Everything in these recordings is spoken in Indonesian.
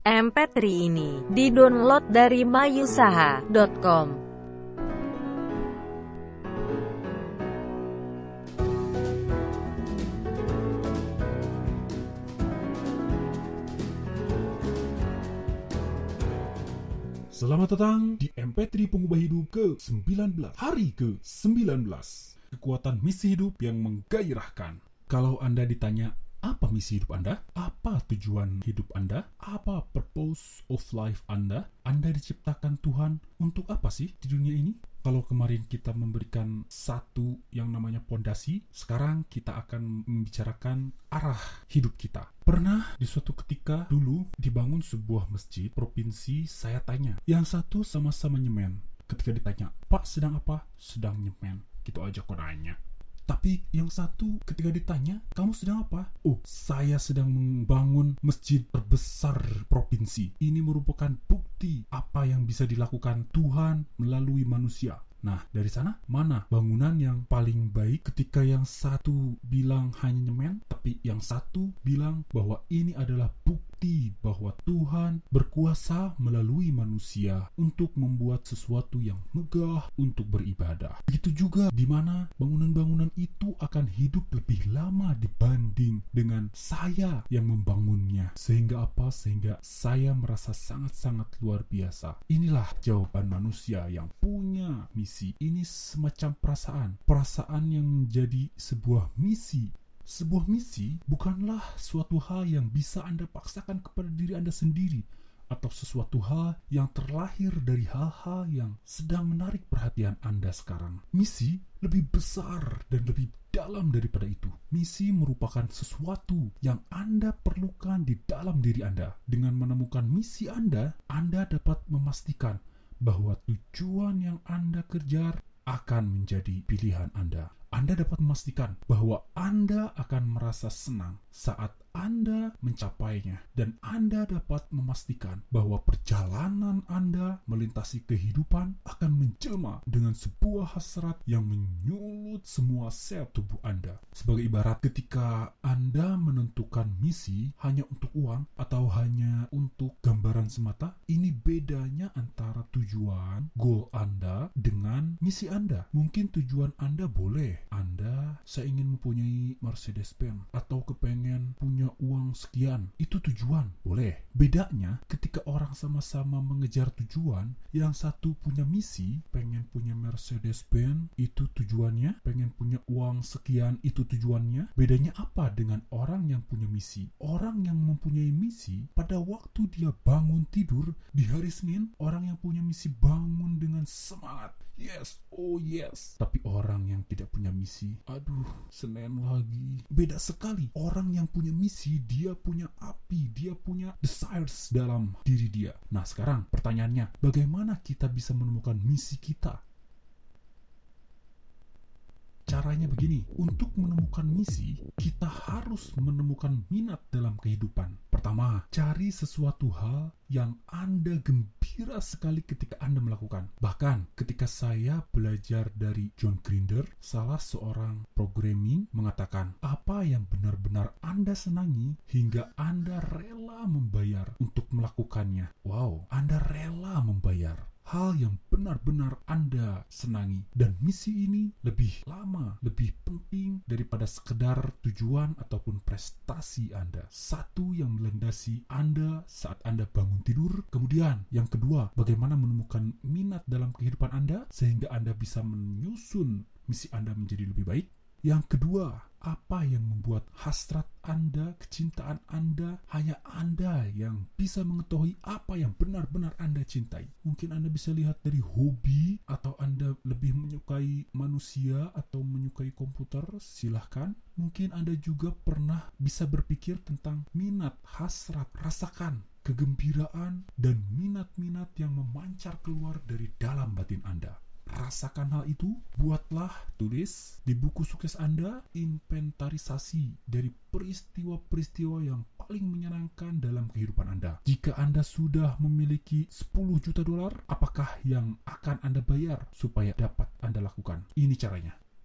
MP3 ini didownload dari mayusaha.com. Selamat datang di MP3 Pengubah Hidup ke-19, hari ke-19. Kekuatan misi hidup yang menggairahkan. Kalau Anda ditanya, apa misi hidup Anda? Apa tujuan hidup Anda? Apa purpose of life Anda? Anda diciptakan Tuhan untuk apa sih di dunia ini? Kalau kemarin kita memberikan satu yang namanya pondasi, sekarang kita akan membicarakan arah hidup kita. Pernah di suatu ketika dulu dibangun sebuah masjid provinsi, saya tanya. Yang satu sama-sama nyemen. Ketika ditanya, Pak sedang apa? Sedang nyemen. Gitu aja kok nanya. Tapi yang satu ketika ditanya, kamu sedang apa? Oh, saya sedang membangun masjid terbesar provinsi. Ini merupakan bukti apa yang bisa dilakukan Tuhan melalui manusia. Nah, dari sana, mana bangunan yang paling baik ketika yang satu bilang hanya nyemen, tapi yang satu bilang bahwa ini adalah bukti bahwa Tuhan berkuasa melalui manusia untuk membuat sesuatu yang megah untuk beribadah. Begitu juga di mana bangunan-bangunan itu akan hidup lebih lama dibanding dengan saya yang membangunnya. Sehingga apa? Sehingga saya merasa sangat-sangat luar biasa. Inilah jawaban manusia yang punya misi. Ini semacam perasaan yang menjadi sebuah misi. Sebuah misi bukanlah suatu hal yang bisa Anda paksakan kepada diri Anda sendiri, atau sesuatu hal yang terlahir dari hal-hal yang sedang menarik perhatian Anda sekarang. Misi lebih besar dan lebih dalam daripada itu. Misi merupakan sesuatu yang Anda perlukan di dalam diri Anda. Dengan menemukan misi Anda dapat memastikan bahwa tujuan yang Anda kejar akan menjadi pilihan Anda. Anda dapat memastikan bahwa Anda akan merasa senang saat Anda mencapainya. Dan Anda dapat memastikan bahwa perjalanan Anda melintasi kehidupan akan menjelma dengan sebuah hasrat yang menyulut semua sel tubuh Anda. Sebagai ibarat, ketika Anda menentukan misi hanya untuk uang atau hanya untuk gambaran semata, ini bedanya antara tujuan, goal Anda dengan misi Anda. Mungkin tujuan Anda boleh, saya ingin mempunyai Mercedes-Benz atau kepengen punya uang sekian. Itu tujuan, boleh. Bedanya ketika orang sama-sama mengejar tujuan, yang satu punya misi, pengen punya Mercedes-Benz, itu tujuannya, pengen punya uang sekian, itu tujuannya. Bedanya apa dengan orang yang punya misi? Orang yang mempunyai misi, pada waktu dia bangun tidur di hari Senin, orang yang punya misi bangun dengan semangat. Yes, oh yes. Tapi orang yang tidak punya misi, aduh, Senin lagi. Beda sekali. Orang yang punya misi, dia punya api, dia punya desires dalam diri dia. Nah, sekarang pertanyaannya, bagaimana kita bisa menemukan misi kita? Caranya begini, untuk menemukan misi, kita harus menemukan minat dalam kehidupan. Pertama, cari sesuatu hal yang Anda gembira sekali ketika Anda melakukan. Bahkan, ketika saya belajar dari John Grinder, salah seorang programming mengatakan, apa yang benar-benar Anda senangi hingga Anda rela membayar untuk melakukannya. Wow, Anda rela membayar hal yang benar-benar Anda senangi. Dan misi ini lebih lama, lebih penting daripada sekedar tujuan ataupun prestasi Anda. Satu yang melandasi Anda saat Anda bangun tidur. Kemudian yang kedua, bagaimana menemukan minat dalam kehidupan Anda sehingga Anda bisa menyusun misi Anda menjadi lebih baik. Yang kedua, apa yang membuat hasrat Anda, kecintaan Anda, hanya Anda yang bisa mengetahui apa yang benar-benar Anda cintai. Mungkin Anda bisa lihat dari hobi, atau Anda lebih menyukai manusia atau menyukai komputer, silahkan. Mungkin Anda juga pernah bisa berpikir tentang minat, hasrat, rasakan kegembiraan dan minat-minat yang memancar keluar dari dalam batin Anda. Rasakan hal itu, buatlah, tulis di buku sukses Anda inventarisasi dari peristiwa-peristiwa yang paling menyenangkan dalam kehidupan Anda. Jika Anda sudah memiliki 10 juta dolar, apakah yang akan Anda bayar supaya dapat Anda lakukan? Ini caranya.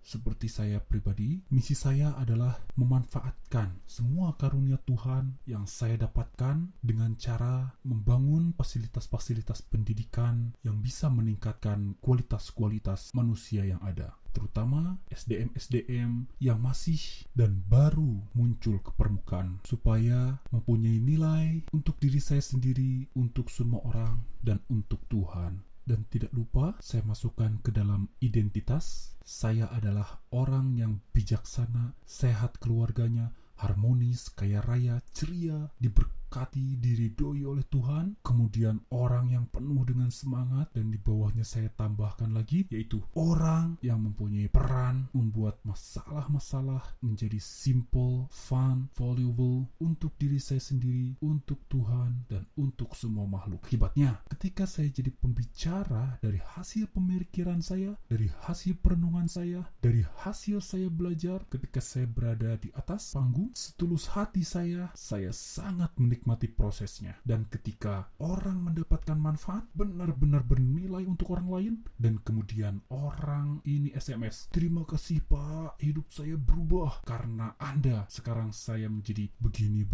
Seperti saya pribadi, misi saya adalah memanfaatkan semua karunia Tuhan yang saya dapatkan dengan cara membangun fasilitas-fasilitas pendidikan yang bisa meningkatkan kualitas-kualitas manusia yang ada, terutama SDM-SDM yang masih dan baru muncul ke permukaan, supaya mempunyai nilai untuk diri saya sendiri, untuk semua orang, dan untuk Tuhan. Dan tidak lupa saya masukkan ke dalam identitas, saya adalah orang yang bijaksana, sehat keluarganya, harmonis, kaya raya, ceria, diberkati, diridhoi oleh Tuhan, kemudian orang yang penuh dengan semangat, dan di bawahnya saya tambahkan lagi, yaitu orang yang mempunyai peran membuat masalah-masalah menjadi simple, fun, valuable untuk diri saya sendiri, untuk Tuhan, dan untuk semua makhluk. Akibatnya, ketika saya jadi pembicara dari hasil pemikiran saya, dari hasil perenungan saya, dari hasil saya belajar, ketika saya berada di atas panggung, setulus hati saya sangat menikmati prosesnya. Dan ketika orang mendapatkan manfaat benar-benar bernilai untuk orang lain, dan kemudian orang ini SMS, "Terima kasih Pak, hidup saya berubah karena Anda. Sekarang saya menjadi begini,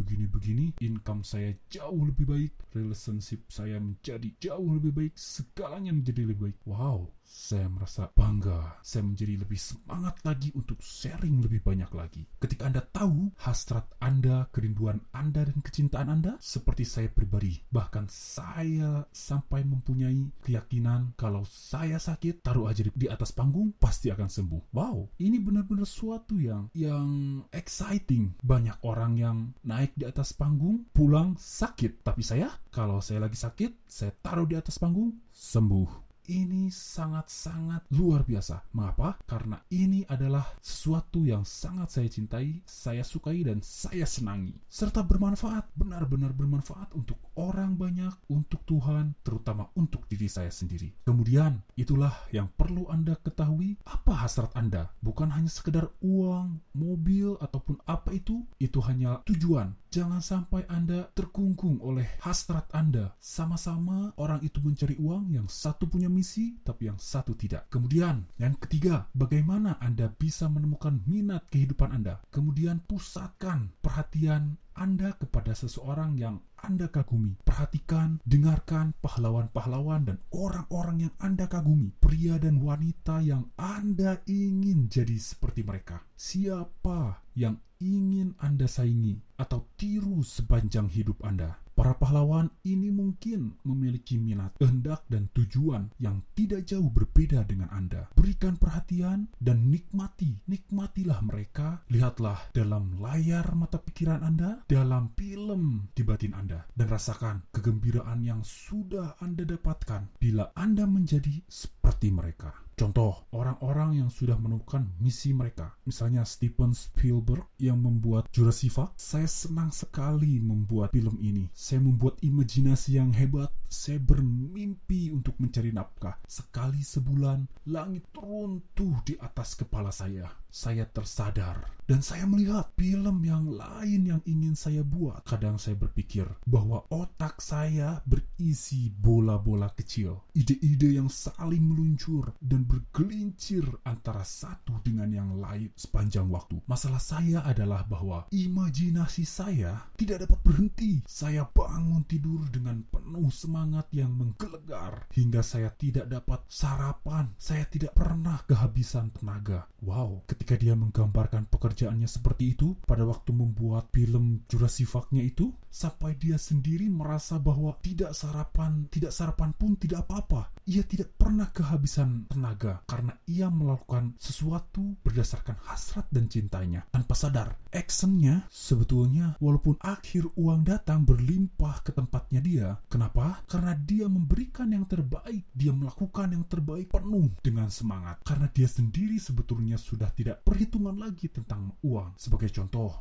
income saya jauh lebih baik, relationship saya menjadi jauh lebih baik, segalanya menjadi lebih baik." Wow, saya merasa bangga. Saya menjadi lebih semangat lagi untuk sharing lebih banyak lagi. Ketika Anda tahu hasrat Anda, kerinduan Anda, dan kecintaan Anda, seperti saya pribadi, bahkan saya sampai mempunyai keyakinan kalau saya sakit, taruh aja di atas panggung, pasti akan sembuh. Wow, ini benar-benar suatu yang exciting. Banyak orang yang naik di atas panggung, pulang sakit. Tapi saya, kalau saya lagi sakit, saya taruh di atas panggung, sembuh. Ini sangat-sangat luar biasa. Mengapa? Karena ini adalah sesuatu yang sangat saya cintai, saya sukai, dan saya senangi. Serta bermanfaat, benar-benar bermanfaat untuk orang banyak, untuk Tuhan, terutama untuk diri saya sendiri. Kemudian, itulah yang perlu Anda ketahui. Apa hasrat Anda? Bukan hanya sekedar uang, mobil, ataupun apa itu hanya tujuan. Jangan sampai Anda terkungkung oleh hasrat Anda. Sama-sama orang itu mencari uang, yang satu punya misi, tapi yang satu tidak. Kemudian, yang ketiga, bagaimana Anda bisa menemukan minat kehidupan Anda? Kemudian pusatkan perhatian Anda kepada seseorang yang Anda kagumi. Perhatikan, dengarkan pahlawan-pahlawan dan orang-orang yang Anda kagumi. Pria dan wanita yang Anda ingin jadi seperti mereka. Siapa yang ingin Anda saingi atau tiru sepanjang hidup Anda? Para pahlawan ini mungkin memiliki minat, kehendak, dan tujuan yang tidak jauh berbeda dengan Anda. Berikan perhatian dan nikmatilah mereka. Lihatlah dalam layar mata pikiran Anda, dalam film di batin Anda, dan rasakan kegembiraan yang sudah Anda dapatkan bila Anda menjadi seperti mereka. Contoh, orang-orang yang sudah menemukan misi mereka. Misalnya Steven Spielberg yang membuat Jurassic Park. Saya senang sekali membuat film ini. Saya membuat imajinasi yang hebat. Saya bermimpi untuk mencari nafkah. Sekali sebulan, langit runtuh di atas kepala saya. Saya tersadar dan saya melihat film yang lain yang ingin saya buat. Kadang saya berpikir bahwa otak saya berisi bola-bola kecil, ide-ide yang saling meluncur dan bergelincir antara satu dengan yang lain sepanjang waktu. Masalah saya adalah bahwa imajinasi saya tidak dapat berhenti. Saya bangun tidur dengan penuh semangat yang menggelegar hingga saya tidak dapat sarapan. Saya tidak pernah kehabisan tenaga. Wow, ketika dia menggambarkan pekerjaannya seperti itu pada waktu membuat film Jurassic Park-nya itu, sampai dia sendiri merasa bahwa tidak sarapan pun tidak apa-apa. Ia tidak pernah kehabisan tenaga karena ia melakukan sesuatu berdasarkan hasrat dan cintanya tanpa sadar. Actionnya sebetulnya walaupun akhir uang datang berlimpah ke tempatnya dia. Kenapa? Karena dia memberikan yang terbaik. Dia melakukan yang terbaik penuh dengan semangat. Karena dia sendiri sebetulnya sudah tidak perhitungan lagi tentang uang. Sebagai contoh,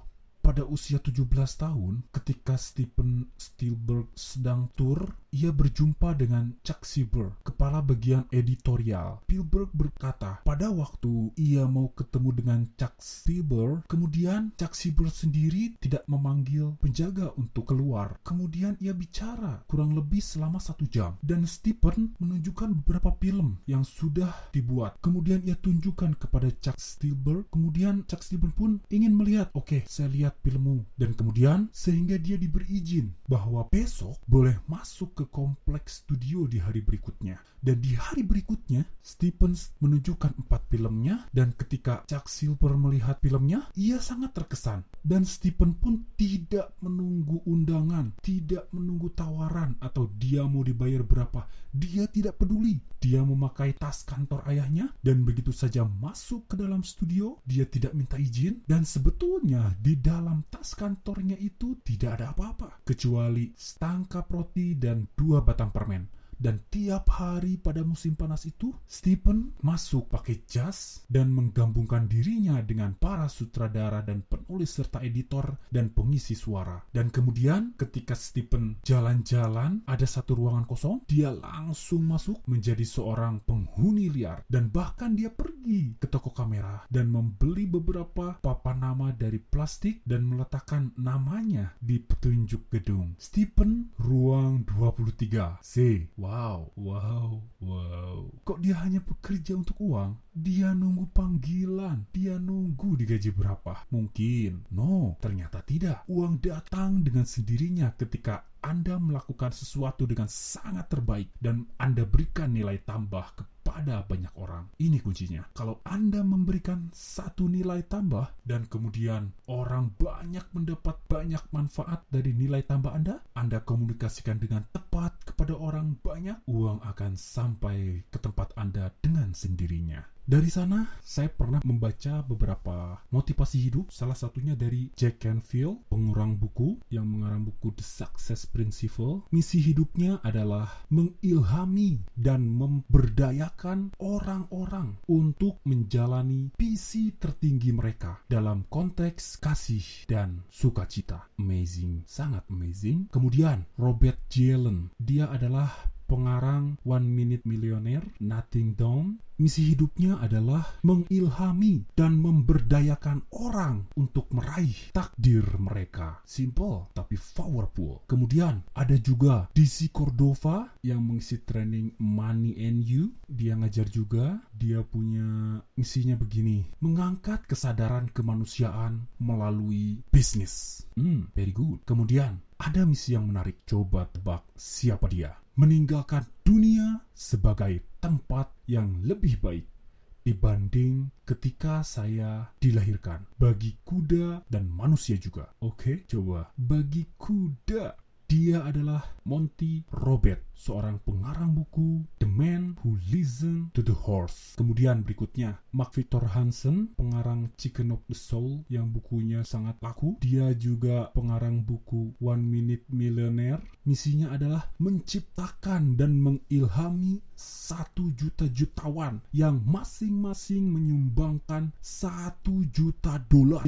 pada usia 17 tahun, ketika Steven Spielberg sedang tur, ia berjumpa dengan Chuck Silver, kepala bagian editorial. Spielberg berkata, pada waktu ia mau ketemu dengan Chuck Silver, kemudian Chuck Silver sendiri tidak memanggil penjaga untuk keluar. Kemudian ia bicara kurang lebih selama 1 jam. Dan Steven menunjukkan beberapa film yang sudah dibuat. Kemudian ia tunjukkan kepada Chuck Silver. Kemudian Chuck Silver pun ingin melihat, oke, saya lihat filmmu. Dan kemudian sehingga dia diberi izin bahwa besok boleh masuk ke kompleks studio di hari berikutnya. Dan di hari berikutnya, Stevens menunjukkan 4 filmnya, dan ketika Chuck Silver melihat filmnya, ia sangat terkesan. Dan Steven pun tidak menunggu undangan, tidak menunggu tawaran, atau dia mau dibayar berapa. Dia tidak peduli. Dia memakai tas kantor ayahnya, dan begitu saja masuk ke dalam studio. Dia tidak minta izin, dan sebetulnya di dalam tas kantornya itu tidak ada apa-apa, kecuali setangkap roti dan 2 batang permen. Dan tiap hari pada musim panas itu, Steven masuk pakai jas dan menggabungkan dirinya dengan para sutradara dan penulis serta editor dan pengisi suara. Dan kemudian ketika Steven jalan-jalan, ada satu ruangan kosong, dia langsung masuk menjadi seorang penghuni liar. Dan bahkan dia pergi ke toko kamera dan membeli beberapa papan nama dari plastik dan meletakkan namanya di petunjuk gedung. Steven, ruang 23C. Wow. Kok dia hanya bekerja untuk uang? Dia nunggu panggilan. Dia nunggu digaji berapa? Mungkin. No, ternyata tidak. Uang datang dengan sendirinya ketika Anda melakukan sesuatu dengan sangat terbaik dan Anda berikan nilai tambah kepada banyak orang. Ini kuncinya. Kalau Anda memberikan satu nilai tambah dan kemudian orang banyak mendapat banyak manfaat dari nilai tambah Anda komunikasikan dengan tepat kepada orang banyak, uang akan sampai ke tempat Anda dengan sendirinya. Dari sana, saya pernah membaca beberapa motivasi hidup, salah satunya dari Jack Canfield, pengurang buku, yang mengarang buku The Success Principle. Misi hidupnya adalah mengilhami dan memberdayakan orang-orang untuk menjalani visi tertinggi mereka dalam konteks kasih dan sukacita. Amazing, sangat amazing. Kemudian, Robert J. Allen, dia adalah pengarang One Minute Millionaire, Nothing Down. Misi hidupnya adalah mengilhami dan memberdayakan orang untuk meraih takdir mereka. Simple tapi powerful. Kemudian ada juga DC Cordova yang mengisi training Money and You. Dia ngajar juga. Dia punya misinya begini: mengangkat kesadaran kemanusiaan melalui bisnis. Very good. Kemudian ada misi yang menarik. Coba tebak siapa dia? Meninggalkan dunia sebagai tempat yang lebih baik dibanding ketika saya dilahirkan. Bagi kuda dan manusia juga. Oke, coba. Bagi kuda. Dia adalah Monty Robert, seorang pengarang buku The Man Who Listened to the Horse. Kemudian berikutnya, Mark Victor Hansen, pengarang Chicken of the Soul, yang bukunya sangat laku. Dia juga pengarang buku One Minute Millionaire. Misinya adalah menciptakan dan mengilhami 1 juta jutawan yang masing-masing menyumbangkan $1 juta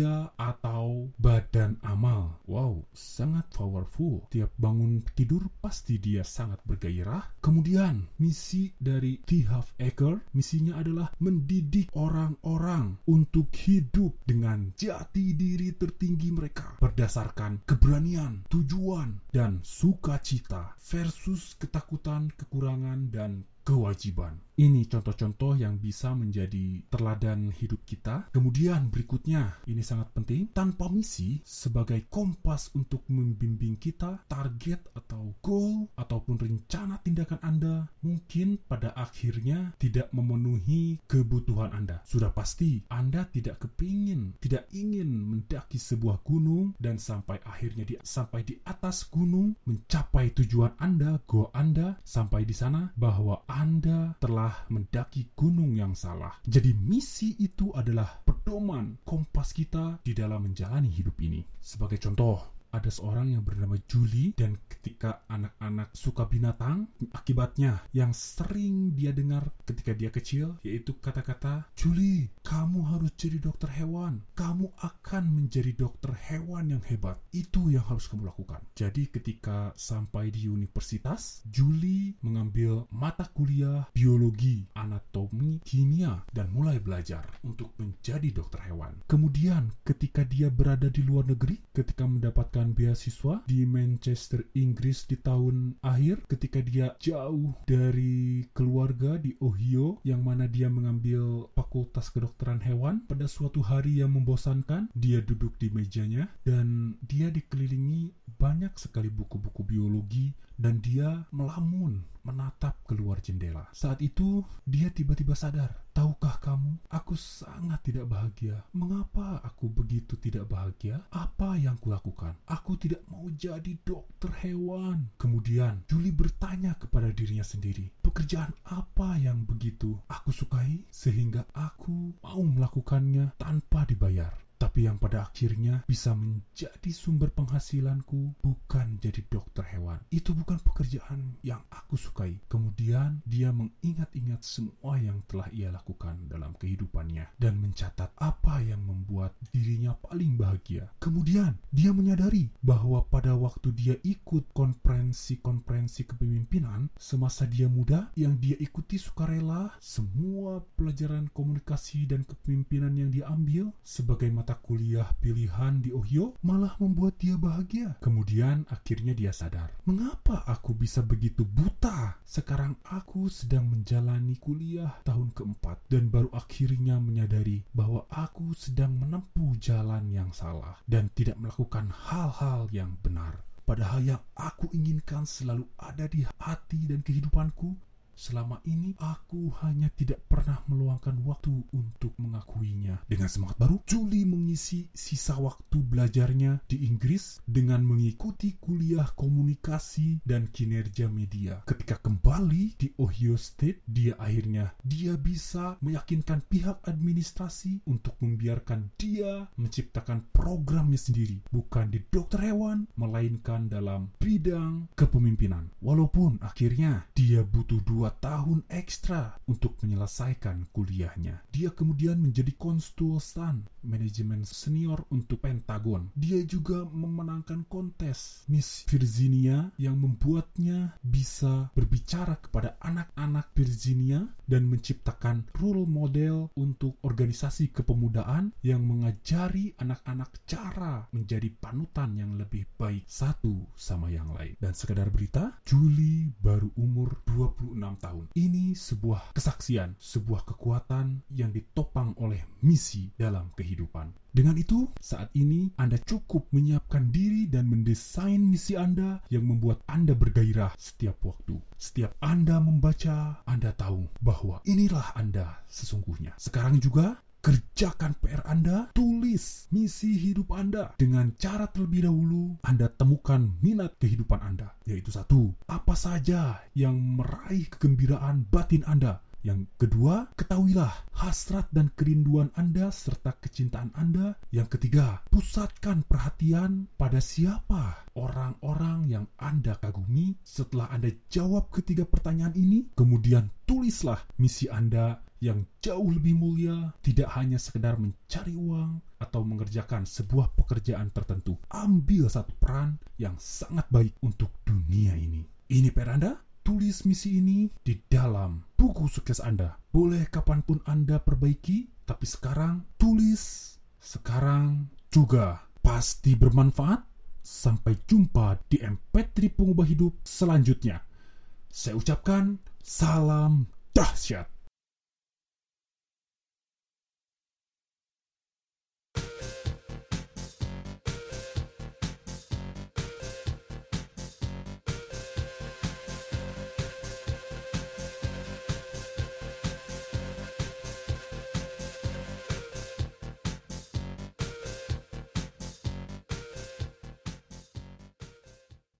atau badan amal. Wow, sangat powerful. Tiap bangun tidur pasti dia sangat bergairah. Kemudian misi dari T. Harv Eker, misinya adalah mendidik orang-orang untuk hidup dengan jati diri tertinggi mereka berdasarkan keberanian, tujuan, dan sukacita versus ketakutan, kekurangan, dan kewajiban. Ini contoh-contoh yang bisa menjadi teladan hidup kita. Kemudian berikutnya, ini sangat penting, tanpa misi sebagai kompas untuk membimbing kita, target atau goal ataupun rencana tindakan Anda mungkin pada akhirnya tidak memenuhi kebutuhan Anda. Sudah pasti Anda tidak ingin mendaki sebuah gunung dan sampai akhirnya sampai di atas gunung, mencapai tujuan Anda, goal Anda, sampai di sana bahwa Anda telah mendaki gunung yang salah. Jadi misi itu adalah pedoman kompas kita di dalam menjalani hidup ini. Sebagai contoh, ada seorang yang bernama Julie, dan ketika anak-anak suka binatang, akibatnya yang sering dia dengar ketika dia kecil yaitu kata-kata, "Julie, kamu harus jadi dokter hewan. Kamu akan menjadi dokter hewan yang hebat. Itu yang harus kamu lakukan." Jadi ketika sampai di universitas, Julie mengambil mata kuliah biologi, anatomi, kimia, dan mulai belajar untuk menjadi dokter hewan. Kemudian ketika dia berada di luar negeri, ketika mendapatkan beasiswa di Manchester, Inggris di tahun akhir, ketika dia jauh dari keluarga di Ohio, yang mana dia mengambil fakultas kedokteran hewan, pada suatu hari yang membosankan, dia duduk di mejanya dan dia dikelilingi banyak sekali buku-buku biologi dan dia melamun menatap keluar jendela. Saat itu dia tiba-tiba sadar, "Tahukah kamu, aku sangat tidak bahagia. Mengapa aku begitu tidak bahagia? Apa yang kulakukan? Aku tidak mau jadi dokter hewan." Kemudian Julie bertanya kepada dirinya sendiri, pekerjaan apa yang begitu aku sukai sehingga aku mau melakukannya tanpa dibayar? Tapi yang pada akhirnya bisa menjadi sumber penghasilanku bukan jadi dokter hewan. Itu bukan pekerjaan yang aku sukai. Kemudian dia mengingat-ingat semua yang telah ia lakukan dalam kehidupannya dan mencatat apa yang membuat dirinya paling bahagia. Kemudian dia menyadari bahwa pada waktu dia ikut konferensi kepemimpinan semasa dia muda, yang dia ikuti sukarela, semua pelajaran komunikasi dan kepemimpinan yang dia ambil sebagai mata kuliah pilihan di Ohio malah membuat dia bahagia. Kemudian akhirnya dia sadar, mengapa aku bisa begitu buta? Sekarang aku sedang menjalani kuliah tahun keempat dan baru akhirnya menyadari bahwa aku sedang menempuh jalan yang salah dan tidak melakukan hal-hal yang benar. Padahal yang aku inginkan selalu ada di hati dan kehidupanku. Selama ini aku hanya tidak pernah meluangkan waktu untuk mengakuinya. Dengan semangat baru, Julie mengisi sisa waktu belajarnya di Inggris dengan mengikuti kuliah komunikasi dan kinerja media. Ketika kembali di Ohio State, dia bisa meyakinkan pihak administrasi untuk membiarkan dia menciptakan programnya sendiri, bukan di dokter hewan, melainkan dalam bidang kepemimpinan. Walaupun akhirnya dia butuh 2 tahun ekstra untuk menyelesaikan kuliahnya. Dia kemudian menjadi konsultan manajemen senior untuk Pentagon. Dia juga memenangkan kontes Miss Virginia yang membuatnya bisa berbicara kepada anak-anak Virginia dan menciptakan role model untuk organisasi kepemudaan yang mengajari anak-anak cara menjadi panutan yang lebih baik satu sama yang lain. Dan sekedar berita, Julie baru umur 26 tahun. Ini sebuah kesaksian, sebuah kekuatan yang ditopang oleh misi dalam kehidupan. Dengan itu, saat ini Anda cukup menyiapkan diri dan mendesain misi Anda yang membuat Anda bergairah setiap waktu. Setiap Anda membaca, Anda tahu bahwa inilah Anda sesungguhnya. Sekarang juga, kerjakan PR Anda, tulis misi hidup Anda. Dengan cara terlebih dahulu, Anda temukan minat kehidupan Anda. Yaitu 1, apa saja yang meraih kegembiraan batin Anda. Yang kedua, ketahuilah hasrat dan kerinduan Anda serta kecintaan Anda. Yang ketiga, pusatkan perhatian pada siapa orang-orang yang Anda kagumi. Setelah Anda jawab ketiga pertanyaan ini, kemudian tulislah misi Anda yang jauh lebih mulia, tidak hanya sekedar mencari uang atau mengerjakan sebuah pekerjaan tertentu. Ambil satu peran yang sangat baik untuk dunia ini. Ini PR Anda. Tulis misi ini di dalam buku sukses Anda. Boleh kapanpun Anda perbaiki, tapi sekarang tulis. Sekarang juga pasti bermanfaat. Sampai jumpa di MP3 Pengubah Hidup selanjutnya. Saya ucapkan salam dahsyat.